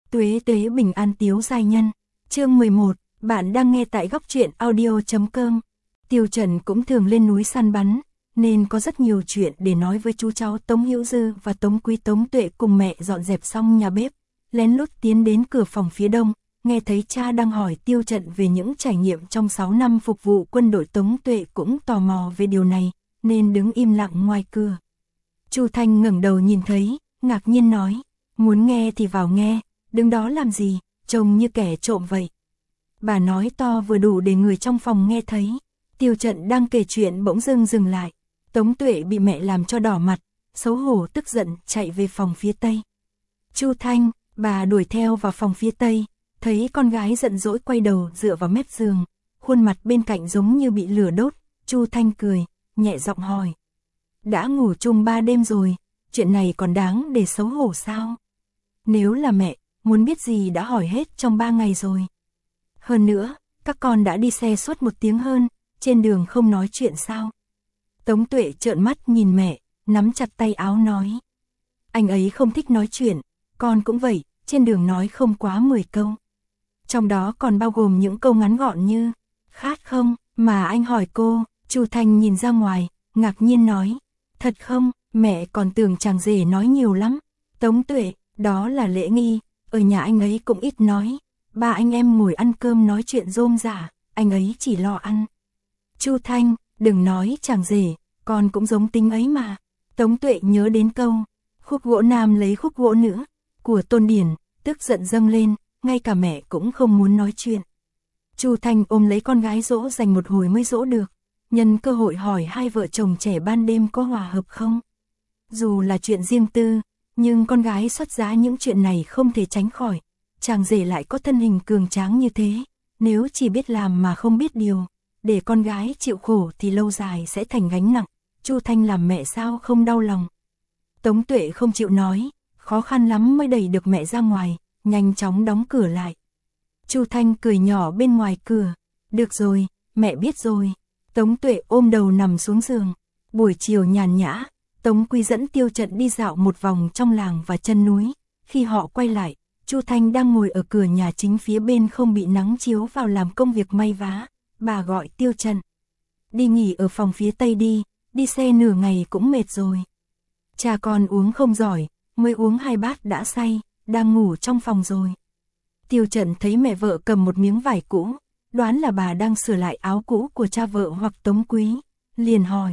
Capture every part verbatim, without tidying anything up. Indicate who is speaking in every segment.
Speaker 1: Tuế tuế bình an tiếu giai nhân. Chương mười một, bạn đang nghe tại góc truyện audio chấm com. Tiêu Trần cũng thường lên núi săn bắn, nên có rất nhiều chuyện để nói với chú cháu Tống Hữu Dư và Tống Quý. Tống Tuệ cùng mẹ dọn dẹp xong nhà bếp, lén lút tiến đến cửa phòng phía đông, nghe thấy cha đang hỏi Tiêu Trần về những trải nghiệm trong sáu năm phục vụ quân đội. Tống Tuệ cũng tò mò về điều này, nên đứng im lặng ngoài cửa. Chu Thanh ngẩng đầu nhìn thấy, ngạc nhiên nói, muốn nghe thì vào nghe, đứng đó làm gì, trông như kẻ trộm vậy. Bà nói to vừa đủ để người trong phòng nghe thấy. Tiêu Trần đang kể chuyện bỗng dưng dừng lại. Tống Tuệ bị mẹ làm cho đỏ mặt, xấu hổ tức giận chạy về phòng phía tây. Chu Thanh, bà đuổi theo vào phòng phía tây, thấy con gái giận dỗi quay đầu dựa vào mép giường, khuôn mặt bên cạnh giống như bị lửa đốt. Chu Thanh cười, nhẹ giọng hỏi, đã ngủ chung ba đêm rồi, chuyện này còn đáng để xấu hổ sao? Nếu là mẹ, muốn biết gì đã hỏi hết trong ba ngày rồi. Hơn nữa, các con đã đi xe suốt một tiếng hơn, trên đường không nói chuyện sao? Tống Tuệ trợn mắt nhìn mẹ, nắm chặt tay áo nói, anh ấy không thích nói chuyện, con cũng vậy, trên đường nói không quá mười câu. Trong đó còn bao gồm những câu ngắn gọn như, khát không, mà anh hỏi cô. Chu Thanh nhìn ra ngoài, ngạc nhiên nói, thật không, mẹ còn tưởng chàng rể nói nhiều lắm. Tống Tuệ, đó là lễ nghi, ở nhà anh ấy cũng ít nói, ba anh em ngồi ăn cơm nói chuyện rôm rả, anh ấy chỉ lo ăn. Chu Thanh, đừng nói chàng rể, con cũng giống tính ấy mà. Tống Tuệ nhớ đến câu, khúc gỗ nam lấy khúc gỗ nữ, của Tôn Điển, tức giận dâng lên, ngay cả mẹ cũng không muốn nói chuyện. Chu Thanh ôm lấy con gái dỗ dành một hồi mới dỗ được, nhân cơ hội hỏi hai vợ chồng trẻ ban đêm có hòa hợp không. Dù là chuyện riêng tư, nhưng con gái xuất giá những chuyện này không thể tránh khỏi. Chàng rể lại có thân hình cường tráng như thế, nếu chỉ biết làm mà không biết điều, để con gái chịu khổ thì lâu dài sẽ thành gánh nặng. Chu Thanh làm mẹ sao không đau lòng. Tống Tuệ không chịu nói, khó khăn lắm mới đẩy được mẹ ra ngoài, nhanh chóng đóng cửa lại. Chu Thanh cười nhỏ bên ngoài cửa, được rồi, mẹ biết rồi. Tống Tuệ ôm đầu nằm xuống giường. Buổi chiều nhàn nhã, Tống Quý dẫn Tiêu Trần đi dạo một vòng trong làng và chân núi. Khi họ quay lại, Chu Thanh đang ngồi ở cửa nhà chính phía bên không bị nắng chiếu vào làm công việc may vá. Bà gọi Tiêu Trần, đi nghỉ ở phòng phía tây đi, đi xe nửa ngày cũng mệt rồi. Cha con uống không giỏi, mới uống hai bát đã say, đang ngủ trong phòng rồi. Tiêu Trần thấy mẹ vợ cầm một miếng vải cũ, đoán là bà đang sửa lại áo cũ của cha vợ hoặc Tống Quý, liền hỏi,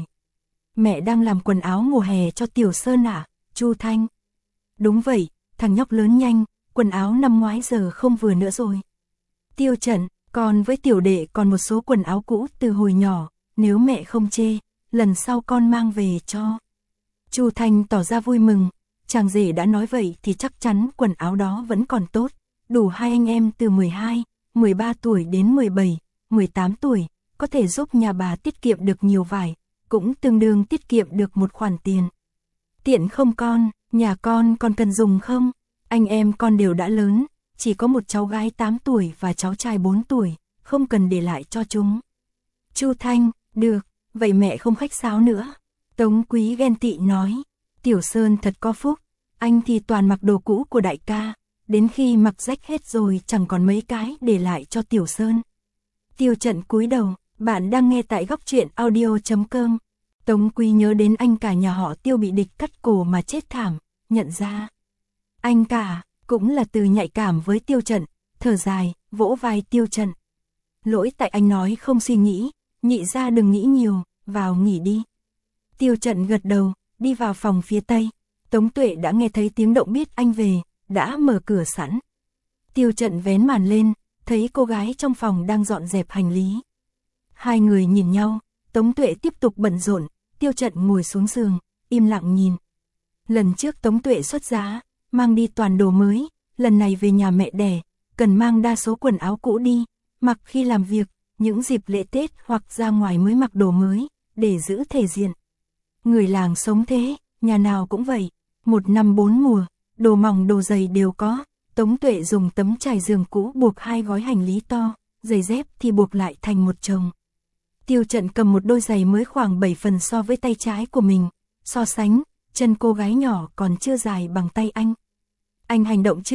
Speaker 1: mẹ đang làm quần áo mùa hè cho Tiểu Sơn à? Chu Thanh, đúng vậy, thằng nhóc lớn nhanh, quần áo năm ngoái giờ không vừa nữa rồi. Tiêu Trần, còn với tiểu đệ còn một số quần áo cũ từ hồi nhỏ, nếu mẹ không chê, lần sau con mang về cho. Chu Thanh tỏ ra vui mừng, chàng rể đã nói vậy thì chắc chắn quần áo đó vẫn còn tốt, đủ hai anh em từ mười hai, mười ba tuổi đến mười bảy, mười tám tuổi, có thể giúp nhà bà tiết kiệm được nhiều vải, cũng tương đương tiết kiệm được một khoản tiền. Tiện không con, nhà con còn cần dùng không? Anh em con đều đã lớn, chỉ có một cháu gái tám tuổi và cháu trai bốn tuổi, không cần để lại cho chúng. Chu Thanh, được, vậy mẹ không khách sáo nữa. Tống Quý ghen tị nói, Tiểu Sơn thật có phúc, anh thì toàn mặc đồ cũ của đại ca, đến khi mặc rách hết rồi chẳng còn mấy cái để lại cho Tiểu Sơn. Tiêu Trần cúi đầu, bạn đang nghe tại góc truyện audio chấm com. Tống Quý nhớ đến anh cả nhà họ Tiêu bị địch cắt cổ mà chết thảm, nhận ra anh cả cũng là từ nhạy cảm với Tiêu Trần, thở dài, vỗ vai Tiêu Trần. Lỗi tại anh nói không suy nghĩ, nhị ra đừng nghĩ nhiều, vào nghỉ đi. Tiêu Trần gật đầu, đi vào phòng phía tây. Tống Tuệ đã nghe thấy tiếng động biết anh về, đã mở cửa sẵn. Tiêu Trần vén màn lên, thấy cô gái trong phòng đang dọn dẹp hành lý. Hai người nhìn nhau, Tống Tuệ tiếp tục bận rộn, Tiêu Trần ngồi xuống giường, im lặng nhìn. Lần trước Tống Tuệ xuất giá, mang đi toàn đồ mới, lần này về nhà mẹ đẻ, cần mang đa số quần áo cũ đi, mặc khi làm việc, những dịp lễ Tết hoặc ra ngoài mới mặc đồ mới, để giữ thể diện. Người làng sống thế, nhà nào cũng vậy, một năm bốn mùa, đồ mỏng đồ dày đều có. Tống Tuệ dùng tấm trải giường cũ buộc hai gói hành lý to, giày dép thì buộc lại thành một chồng. Tiêu Trần cầm một đôi giày mới khoảng bảy phần so với tay trái của mình, so sánh, chân cô gái nhỏ còn chưa dài bằng tay anh. Anh hành động trước,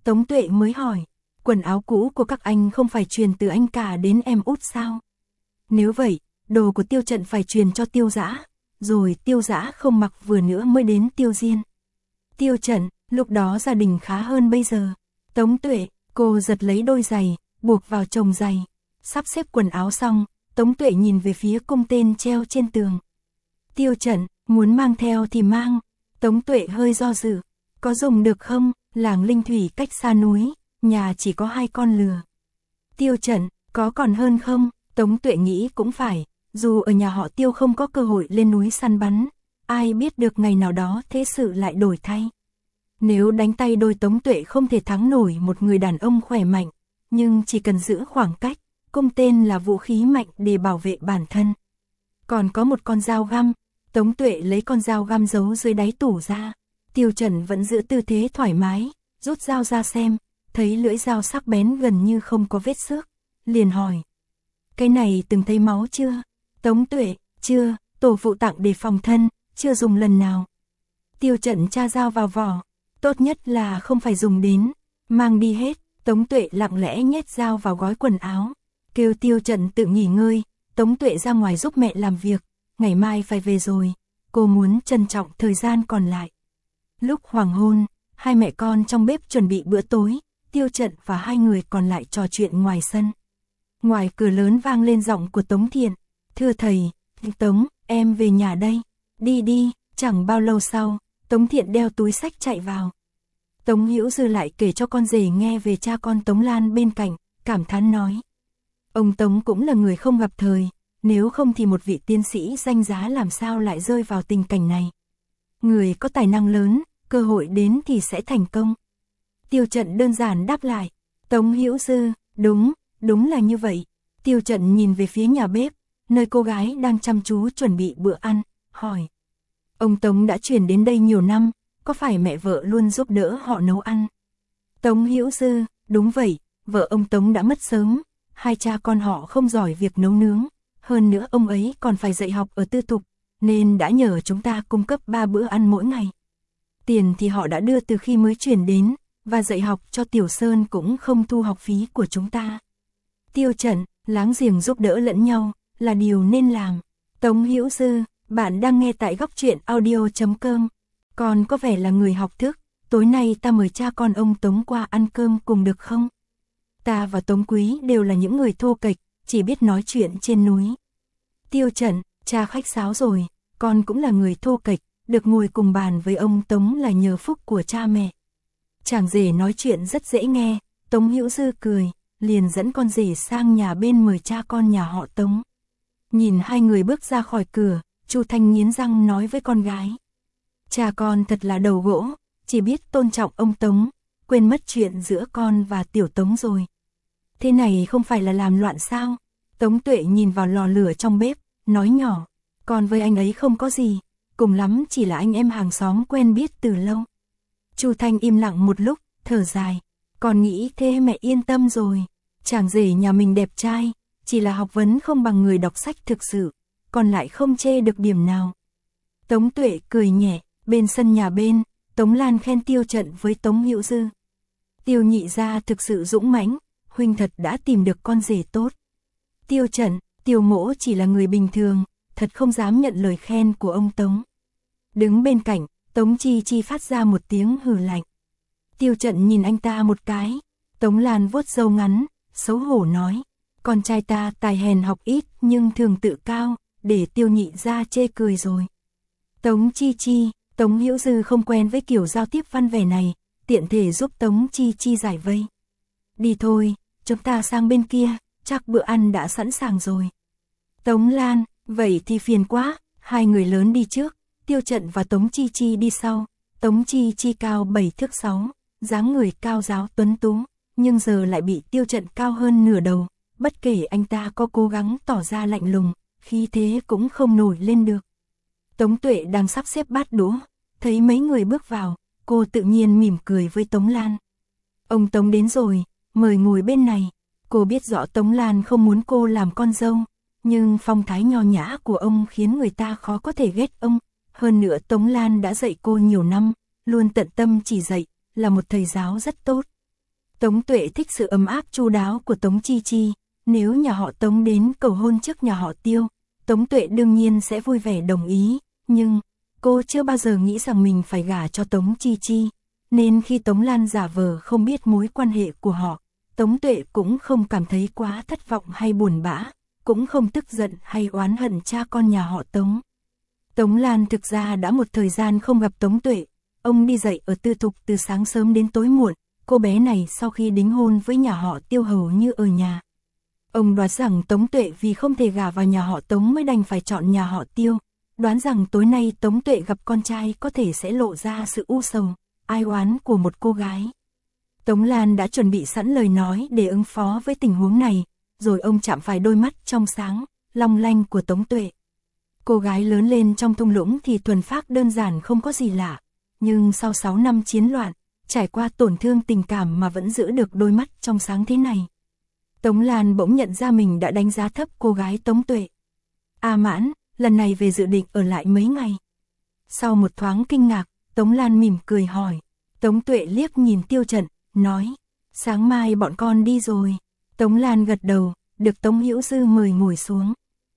Speaker 1: Tống Tuệ mới hỏi, quần áo cũ của các anh không phải truyền từ anh cả đến em út sao? Nếu vậy, đồ của Tiêu Trận phải truyền cho Tiêu Dã, rồi Tiêu Dã không mặc vừa nữa mới đến Tiêu Diên. Tiêu Trận, lúc đó gia đình khá hơn bây giờ. Tống Tuệ, cô giật lấy đôi giày, buộc vào chồng giày. Sắp xếp quần áo xong, Tống Tuệ nhìn về phía cung tên treo trên tường. Tiêu Trận, muốn mang theo thì mang. Tống Tuệ hơi do dự, có dùng được không? Làng Linh Thủy cách xa núi, nhà chỉ có hai con lừa. Tiêu Trận, có còn hơn không? Tống Tuệ nghĩ cũng phải, dù ở nhà họ Tiêu không có cơ hội lên núi săn bắn, ai biết được ngày nào đó thế sự lại đổi thay. Nếu đánh tay đôi Tống Tuệ không thể thắng nổi một người đàn ông khỏe mạnh, nhưng chỉ cần giữ khoảng cách, cung tên là vũ khí mạnh để bảo vệ bản thân. Còn có một con dao găm, Tống Tuệ lấy con dao găm giấu dưới đáy tủ ra. Tiêu Trận vẫn giữ tư thế thoải mái, rút dao ra xem, thấy lưỡi dao sắc bén gần như không có vết xước, liền hỏi. Cái này từng thấy máu chưa? Tống Tuệ, chưa, tổ phụ tặng để phòng thân, chưa dùng lần nào. Tiêu Trận tra dao vào vỏ, tốt nhất là không phải dùng đến, mang đi hết. Tống Tuệ lặng lẽ nhét dao vào gói quần áo, kêu Tiêu Trận tự nghỉ ngơi. Tống Tuệ ra ngoài giúp mẹ làm việc, ngày mai phải về rồi, cô muốn trân trọng thời gian còn lại. Lúc hoàng hôn, hai mẹ con trong bếp chuẩn bị bữa tối, Tiêu Trận và hai người còn lại trò chuyện ngoài sân. Ngoài cửa lớn vang lên giọng của Tống Thiện, thưa thầy, Tống, em về nhà đây, đi đi. Chẳng bao lâu sau, Tống Thiện đeo túi xách chạy vào. Tống Hữu Dư lại kể cho con rể nghe về cha con Tống Lan bên cạnh, cảm thán nói. Ông Tống cũng là người không gặp thời, nếu không thì một vị tiến sĩ danh giá làm sao lại rơi vào tình cảnh này. Người có tài năng lớn, cơ hội đến thì sẽ thành công. Tiêu Trận đơn giản đáp lại, Tống Hữu Dư, đúng, đúng là như vậy. Tiêu Trận nhìn về phía nhà bếp, nơi cô gái đang chăm chú chuẩn bị bữa ăn, hỏi. Ông Tống đã chuyển đến đây nhiều năm, có phải mẹ vợ luôn giúp đỡ họ nấu ăn? Tống Hữu Dư, đúng vậy, vợ ông Tống đã mất sớm, hai cha con họ không giỏi việc nấu nướng, hơn nữa ông ấy còn phải dạy học ở tư thục, nên đã nhờ chúng ta cung cấp ba bữa ăn mỗi ngày. Tiền thì họ đã đưa từ khi mới chuyển đến, và dạy học cho Tiểu Sơn cũng không thu học phí của chúng ta. Tiêu Trận, láng giềng giúp đỡ lẫn nhau, là điều nên làm. Tống Hữu Dư, bạn đang nghe tại góc truyện audio chấm com. Còn có vẻ là người học thức, tối nay ta mời cha con ông Tống qua ăn cơm cùng được không? Ta và Tống Quý đều là những người thô kệch, chỉ biết nói chuyện trên núi. Tiêu Trận, cha khách sáo rồi, con cũng là người thô kệch, được ngồi cùng bàn với ông Tống là nhờ phúc của cha mẹ. Chàng rể nói chuyện rất dễ nghe, Tống Hữu Dư cười, liền dẫn con rể sang nhà bên mời cha con nhà họ Tống. Nhìn hai người bước ra khỏi cửa, Chu Thanh nghiến răng nói với con gái. Cha con thật là đầu gỗ, chỉ biết tôn trọng ông Tống, quên mất chuyện giữa con và Tiểu Tống rồi. Thế này không phải là làm loạn sao? Tống Tuệ nhìn vào lò lửa trong bếp, nói nhỏ, con với anh ấy không có gì, cùng lắm chỉ là anh em hàng xóm quen biết từ lâu. Chu Thanh im lặng một lúc, thở dài, con nghĩ thế mẹ yên tâm rồi, chàng rể nhà mình đẹp trai, chỉ là học vấn không bằng người đọc sách thực sự, còn lại không chê được điểm nào. Tống Tuệ cười nhẹ, bên sân nhà bên, Tống Lan khen Tiêu Trận với Tống Hữu Dư. Tiêu nhị gia thực sự dũng mãnh, huynh thật đã tìm được con rể tốt. Tiêu Trận, Tiêu mỗ chỉ là người bình thường, thật không dám nhận lời khen của ông Tống. Đứng bên cạnh, Tống Chi Chi phát ra một tiếng hừ lạnh. Tiêu Trận nhìn anh ta một cái, Tống Lan vuốt râu ngắn, xấu hổ nói, con trai ta tài hèn học ít nhưng thường tự cao, để Tiêu nhị gia chê cười rồi. Tống Chi Chi, Tống Hữu Dư không quen với kiểu giao tiếp văn vẻ này, tiện thể giúp Tống Chi Chi giải vây. Đi thôi, chúng ta sang bên kia, chắc bữa ăn đã sẵn sàng rồi. Tống Lan, vậy thì phiền quá, hai người lớn đi trước, Tiêu Trận và Tống Chi Chi đi sau. Tống Chi Chi cao bảy thước sáu, dáng người cao ráo tuấn tú, nhưng giờ lại bị Tiêu Trận cao hơn nửa đầu, bất kể anh ta có cố gắng tỏ ra lạnh lùng, khí thế cũng không nổi lên được. Tống Tuệ đang sắp xếp bát đũa, thấy mấy người bước vào, cô tự nhiên mỉm cười với Tống Lan. Ông Tống đến rồi, mời ngồi bên này. Cô biết rõ Tống Lan không muốn cô làm con dâu, nhưng phong thái nho nhã của ông khiến người ta khó có thể ghét ông. Hơn nữa Tống Lan đã dạy cô nhiều năm, luôn tận tâm chỉ dạy, là một thầy giáo rất tốt. Tống Tuệ thích sự ấm áp chu đáo của Tống Chi Chi, nếu nhà họ Tống đến cầu hôn trước nhà họ Tiêu, Tống Tuệ đương nhiên sẽ vui vẻ đồng ý, nhưng cô chưa bao giờ nghĩ rằng mình phải gả cho Tống Chi Chi, nên khi Tống Lan giả vờ không biết mối quan hệ của họ, Tống Tuệ cũng không cảm thấy quá thất vọng hay buồn bã, cũng không tức giận hay oán hận cha con nhà họ Tống. Tống Lan thực ra đã một thời gian không gặp Tống Tuệ, ông đi dạy ở tư thục từ sáng sớm đến tối muộn, cô bé này sau khi đính hôn với nhà họ Tiêu hầu như ở nhà. Ông đoán rằng Tống Tuệ vì không thể gả vào nhà họ Tống mới đành phải chọn nhà họ Tiêu, đoán rằng tối nay Tống Tuệ gặp con trai có thể sẽ lộ ra sự u sầu, ai oán của một cô gái. Tống Lan đã chuẩn bị sẵn lời nói để ứng phó với tình huống này, rồi ông chạm phải đôi mắt trong sáng, long lanh của Tống Tuệ. Cô gái lớn lên trong thung lũng thì thuần phác đơn giản không có gì lạ, nhưng sau sáu năm chiến loạn, trải qua tổn thương tình cảm mà vẫn giữ được đôi mắt trong sáng thế này. Tống Lan bỗng nhận ra mình đã đánh giá thấp cô gái Tống Tuệ. A Mãn, lần này về dự định ở lại mấy ngày. Sau một thoáng kinh ngạc, Tống Lan mỉm cười hỏi. Tống Tuệ liếc nhìn Tiêu Trận, nói, sáng mai bọn con đi rồi. Tống Lan gật đầu, được Tống Hữu Dư mời ngồi xuống.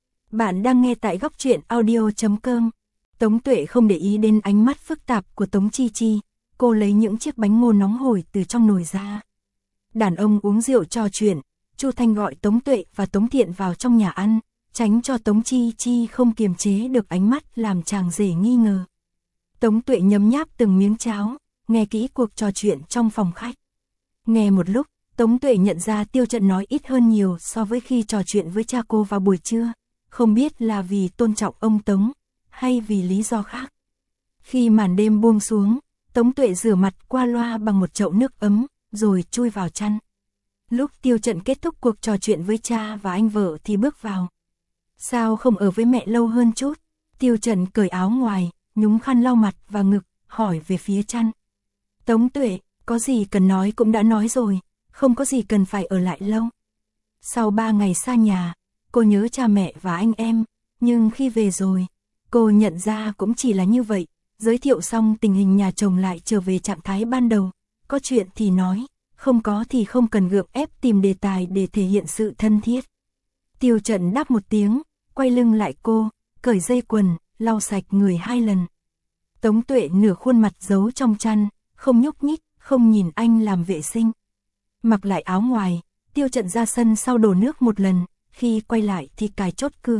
Speaker 1: Bạn đang nghe tại góc truyện audio chấm com. Tống Tuệ không để ý đến ánh mắt phức tạp của Tống Chi Chi, cô lấy những chiếc bánh ngô nóng hổi từ trong nồi ra. Đàn ông uống rượu trò chuyện, Chu Thanh gọi Tống Tuệ và Tống Thiện vào trong nhà ăn, tránh cho Tống Chi Chi không kiềm chế được ánh mắt làm chàng rể nghi ngờ. Tống Tuệ nhấm nháp từng miếng cháo, nghe kỹ cuộc trò chuyện trong phòng khách. Nghe một lúc, Tống Tuệ nhận ra Tiêu Trận nói ít hơn nhiều so với khi trò chuyện với cha cô vào buổi trưa, không biết là vì tôn trọng ông Tống, hay vì lý do khác. Khi màn đêm buông xuống, Tống Tuệ rửa mặt qua loa bằng một chậu nước ấm, rồi chui vào chăn. Lúc Tiêu Trận kết thúc cuộc trò chuyện với cha và anh vợ thì bước vào. Sao không ở với mẹ lâu hơn chút? Tiêu Trận cởi áo ngoài, nhúng khăn lau mặt và ngực, hỏi về phía chăn. Tống Tuệ, có gì cần nói cũng đã nói rồi, không có gì cần phải ở lại lâu. Sau ba ngày xa nhà, cô nhớ cha mẹ và anh em, nhưng khi về rồi, cô nhận ra cũng chỉ là như vậy. Giới thiệu xong tình hình nhà chồng lại trở về trạng thái ban đầu, có chuyện thì nói, không có thì không cần gượng ép tìm đề tài để thể hiện sự thân thiết. Tiêu Trận đáp một tiếng, quay lưng lại cô, cởi dây quần, lau sạch người hai lần. Tống Tuệ nửa khuôn mặt giấu trong chăn, không nhúc nhích, không nhìn anh làm vệ sinh. Mặc lại áo ngoài, Tiêu Trận ra sân sau đổ nước một lần, khi quay lại thì cài chốt cửa.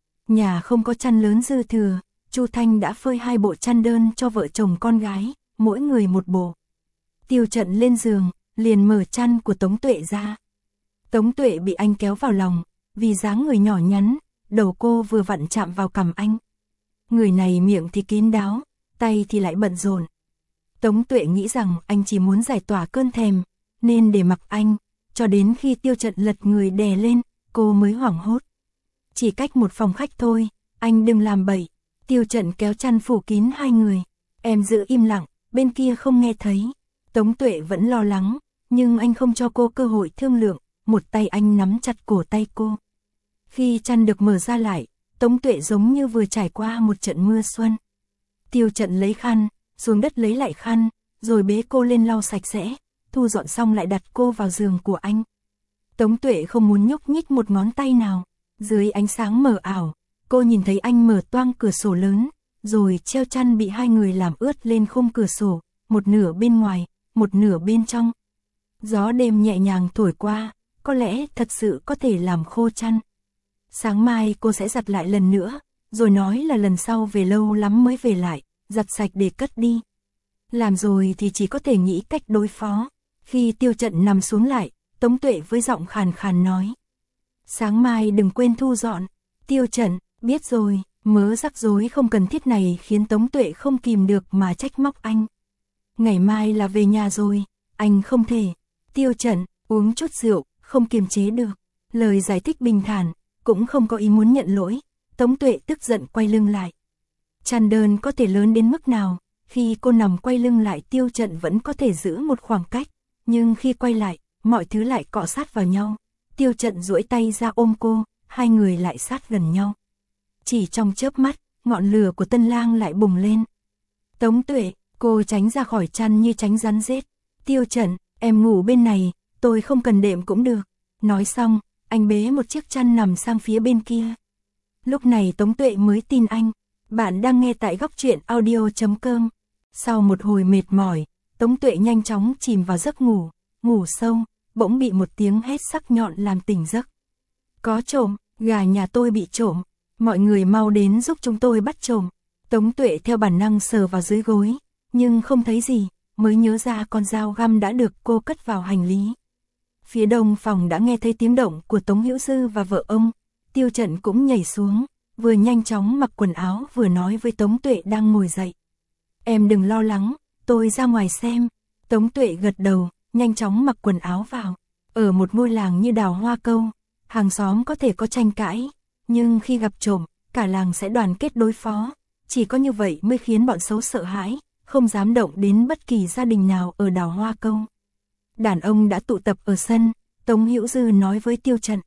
Speaker 1: Nhà không có chăn lớn dư thừa, Chu Thanh đã phơi hai bộ chăn đơn cho vợ chồng con gái, mỗi người một bộ. Tiêu Trận lên giường, liền mở chăn của Tống Tuệ ra. Tống Tuệ bị anh kéo vào lòng, vì dáng người nhỏ nhắn, đầu cô vừa vặn chạm vào cằm anh. Người này miệng thì kín đáo, tay thì lại bận rộn. Tống Tuệ nghĩ rằng anh chỉ muốn giải tỏa cơn thèm, nên để mặc anh, cho đến khi Tiêu Trận lật người đè lên, cô mới hoảng hốt. Chỉ cách một phòng khách thôi, anh đừng làm bậy. Tiêu Trận kéo chăn phủ kín hai người. Em giữ im lặng, bên kia không nghe thấy. Tống Tuệ vẫn lo lắng, nhưng anh không cho cô cơ hội thương lượng, một tay anh nắm chặt cổ tay cô. Khi chăn được mở ra lại, Tống Tuệ giống như vừa trải qua một trận mưa xuân. Tiêu Trận lấy khăn, xuống đất lấy lại khăn, rồi bế cô lên lau sạch sẽ, thu dọn xong lại đặt cô vào giường của anh. Tống Tuệ không muốn nhúc nhích một ngón tay nào. Dưới ánh sáng mờ ảo, cô nhìn thấy anh mở toang cửa sổ lớn, rồi treo chăn bị hai người làm ướt lên khung cửa sổ, một nửa bên ngoài, một nửa bên trong. Gió đêm nhẹ nhàng thổi qua, có lẽ thật sự có thể làm khô chăn. Sáng mai cô sẽ giặt lại lần nữa, rồi nói là lần sau về lâu lắm mới về lại, giặt sạch để cất đi. Làm rồi thì chỉ có thể nghĩ cách đối phó. Khi Tiêu Trận nằm xuống lại, Tống Tuệ với giọng khàn khàn nói. Sáng mai đừng quên thu dọn. Tiêu Trận, biết rồi. Mớ rắc rối không cần thiết này khiến Tống Tuệ không kìm được mà trách móc anh. Ngày mai là về nhà rồi, anh không thể. Tiêu Trận, uống chút rượu, không kiềm chế được. Lời giải thích bình thản, cũng không có ý muốn nhận lỗi. Tống Tuệ tức giận quay lưng lại. Chăn đơn có thể lớn đến mức nào, khi cô nằm quay lưng lại Tiêu Trận vẫn có thể giữ một khoảng cách. Nhưng khi quay lại, mọi thứ lại cọ sát vào nhau. Tiêu Trận duỗi tay ra ôm cô, hai người lại sát gần nhau. Chỉ trong chớp mắt, ngọn lửa của tân lang lại bùng lên. Tống Tuệ, cô tránh ra khỏi chăn như tránh rắn rết. Tiêu Trận, Em ngủ bên này, tôi không cần đệm cũng được. Nói xong, anh bế một chiếc chăn nằm sang phía bên kia. Lúc này Tống Tuệ mới tin anh. Bạn đang nghe tại góc truyện audio chấm com. Sau một hồi mệt mỏi, Tống Tuệ nhanh chóng chìm vào giấc ngủ, ngủ sâu, bỗng bị một tiếng hét sắc nhọn làm tỉnh giấc. Có trộm, gà nhà tôi bị trộm, mọi người mau đến giúp chúng tôi bắt trộm. Tống Tuệ theo bản năng sờ vào dưới gối, nhưng không thấy gì, mới nhớ ra con dao găm đã được cô cất vào hành lý. Phía đông phòng đã nghe thấy tiếng động của Tống Hữu Dư và vợ ông, Tiêu Trần cũng nhảy xuống, vừa nhanh chóng mặc quần áo vừa nói với Tống Tuệ đang ngồi dậy. Em đừng lo lắng, tôi ra ngoài xem. Tống Tuệ gật đầu, nhanh chóng mặc quần áo vào. Ở một ngôi làng như Đào Hoa Câu, hàng xóm có thể có tranh cãi, nhưng khi gặp trộm, cả làng sẽ đoàn kết đối phó. Chỉ có như vậy mới khiến bọn xấu sợ hãi, không dám động đến bất kỳ gia đình nào ở Đào Hoa Câu. Đàn ông đã tụ tập ở sân, Tống Hữu Dư nói với Tiêu Trần.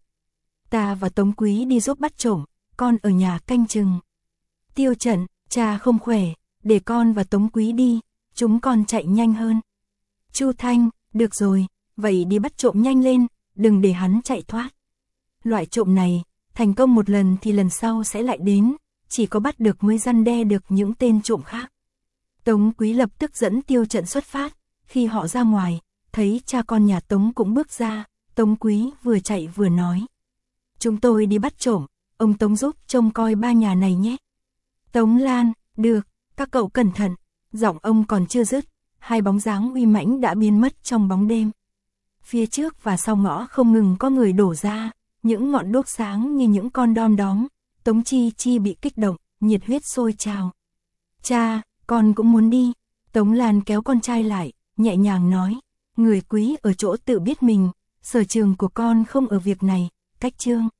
Speaker 1: Ta và Tống Quý đi giúp bắt trộm, con ở nhà canh chừng. Tiêu Trần, cha không khỏe, để con và Tống Quý đi, chúng con chạy nhanh hơn. Chu Thanh, được rồi, vậy đi bắt trộm nhanh lên, đừng để hắn chạy thoát. Loại trộm này, thành công một lần thì lần sau sẽ lại đến, chỉ có bắt được mới răn đe được những tên trộm khác. Tống Quý lập tức dẫn Tiêu Trần xuất phát, khi họ ra ngoài, thấy cha con nhà Tống cũng bước ra, Tống Quý vừa chạy vừa nói. Chúng tôi đi bắt trộm, ông Tống giúp trông coi ba nhà này nhé. Tống Lan, được, các cậu cẩn thận, giọng ông còn chưa dứt, hai bóng dáng uy mãnh đã biến mất trong bóng đêm. Phía trước và sau ngõ không ngừng có người đổ ra, những ngọn đuốc sáng như những con đom đóm, Tống Chi Chi bị kích động, nhiệt huyết sôi trào. Cha, con cũng muốn đi. Tống Lan kéo con trai lại, nhẹ nhàng nói, người quý ở chỗ tự biết mình, sở trường của con không ở việc này, cách chương.